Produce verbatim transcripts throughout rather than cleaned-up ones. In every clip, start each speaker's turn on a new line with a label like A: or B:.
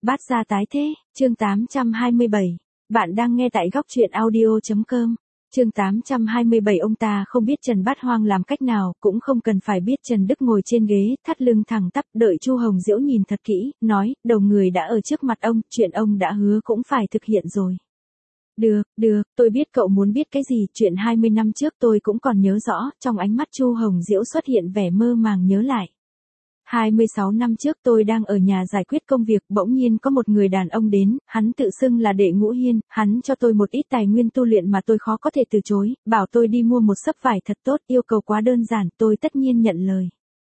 A: Bát gia tái thế, chương tám trăm hai mươi bảy. Bạn đang nghe tại góc truyện audio.com. Chương tám trăm hai mươi bảy. Ông ta không biết Trần Bát Hoang làm cách nào, cũng không cần phải biết. Trần Đức ngồi trên ghế, thắt lưng thẳng tắp, đợi Chu Hồng Diễu nhìn thật kỹ, nói, đầu người đã ở trước mặt ông, chuyện ông đã hứa cũng phải thực hiện rồi. Được, được, tôi biết cậu muốn biết cái gì, chuyện hai mươi năm trước tôi cũng còn nhớ rõ. Trong ánh mắt Chu Hồng Diễu xuất hiện vẻ mơ màng nhớ lại. hai mươi sáu năm trước tôi đang ở nhà giải quyết công việc, bỗng nhiên có một người đàn ông đến, hắn tự xưng là Đệ Ngũ Hiên, hắn cho tôi một ít tài nguyên tu luyện mà tôi khó có thể từ chối, bảo tôi đi mua một xấp vải thật tốt, yêu cầu quá đơn giản, tôi tất nhiên nhận lời.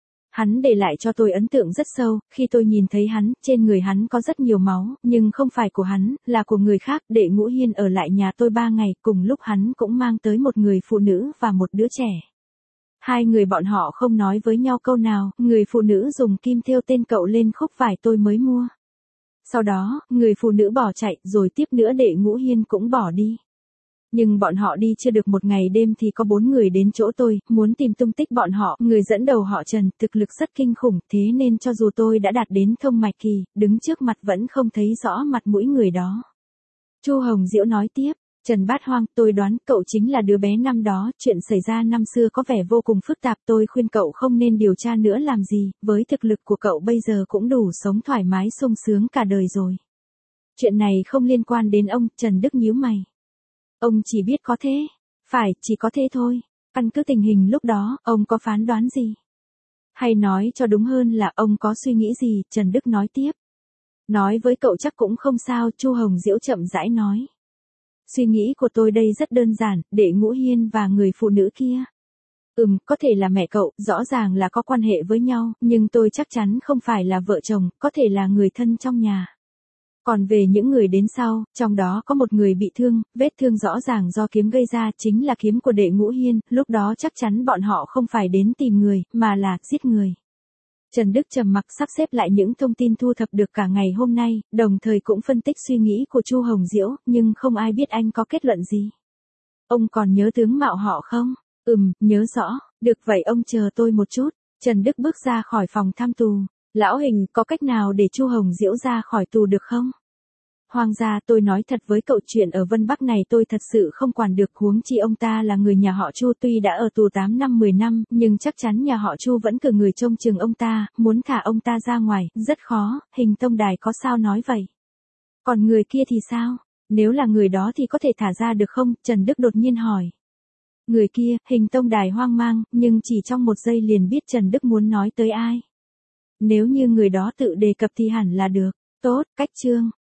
A: Hắn để lại cho tôi ấn tượng rất sâu, khi tôi nhìn thấy hắn, trên người hắn có rất nhiều máu, nhưng không phải của hắn, là của người khác. Đệ Ngũ Hiên ở lại nhà tôi ba ngày, cùng lúc hắn cũng mang tới một người phụ nữ và một đứa trẻ. Hai người bọn họ không nói với nhau câu nào, người phụ nữ dùng kim thêu tên cậu lên khúc vải tôi mới mua. Sau đó, người phụ nữ bỏ chạy, rồi tiếp nữa Đệ Ngũ Hiên cũng bỏ đi. Nhưng bọn họ đi chưa được một ngày đêm thì có bốn người đến chỗ tôi, muốn tìm tung tích bọn họ. Người dẫn đầu họ Trần, thực lực rất kinh khủng, thế nên cho dù tôi đã đạt đến thông mạch kỳ, đứng trước mặt vẫn không thấy rõ mặt mũi người đó. Chu Hồng Diễu nói tiếp. Trần Bát Hoang, tôi đoán cậu chính là đứa bé năm đó, chuyện xảy ra năm xưa có vẻ vô cùng phức tạp, tôi khuyên cậu không nên điều tra nữa làm gì, với thực lực của cậu bây giờ cũng đủ sống thoải mái sung sướng cả đời rồi. Chuyện này không liên quan đến ông. Trần Đức nhíu mày. Ông chỉ biết có thế. Phải, chỉ có thế thôi. Căn cứ tình hình lúc đó, ông có phán đoán gì? Hay nói cho đúng hơn là ông có suy nghĩ gì? Trần Đức nói tiếp. Nói với cậu chắc cũng không sao, Chu Hồng Diễu chậm rãi nói. Suy nghĩ của tôi đây rất đơn giản, Đệ Ngũ Hiên và người phụ nữ kia. Ừm, có thể là mẹ cậu, rõ ràng là có quan hệ với nhau, nhưng tôi chắc chắn không phải là vợ chồng, có thể là người thân trong nhà. Còn về những người đến sau, trong đó có một người bị thương, vết thương rõ ràng do kiếm gây ra, chính là kiếm của Đệ Ngũ Hiên, lúc đó chắc chắn bọn họ không phải đến tìm người, mà là giết người. Trần Đức trầm mặc sắp xếp lại những thông tin thu thập được cả ngày hôm nay, đồng thời cũng phân tích suy nghĩ của Chu Hồng Diễu, nhưng không ai biết anh có kết luận gì. Ông còn nhớ tướng mạo họ không? Ừm, nhớ rõ. Được vậy ông chờ tôi một chút. Trần Đức bước ra khỏi phòng thăm tù. Lão Hình, có cách nào để Chu Hồng Diễu ra khỏi tù được không? Hoàng gia, tôi nói thật với cậu, chuyện ở Vân Bắc này tôi thật sự không quản được, huống chi ông ta là người nhà họ Chu, tuy đã ở tù tám năm mười năm, nhưng chắc chắn nhà họ Chu vẫn cử người trông chừng ông ta, muốn thả ông ta ra ngoài, rất khó. Hình Tông Đài có sao nói vậy? Còn người kia thì sao? Nếu là người đó thì có thể thả ra được không? Trần Đức đột nhiên hỏi. Người kia, Hình Tông Đài hoang mang, nhưng chỉ trong một giây liền biết Trần Đức muốn nói tới ai. Nếu như người đó tự đề cập thì hẳn là được. Tốt, cách chương.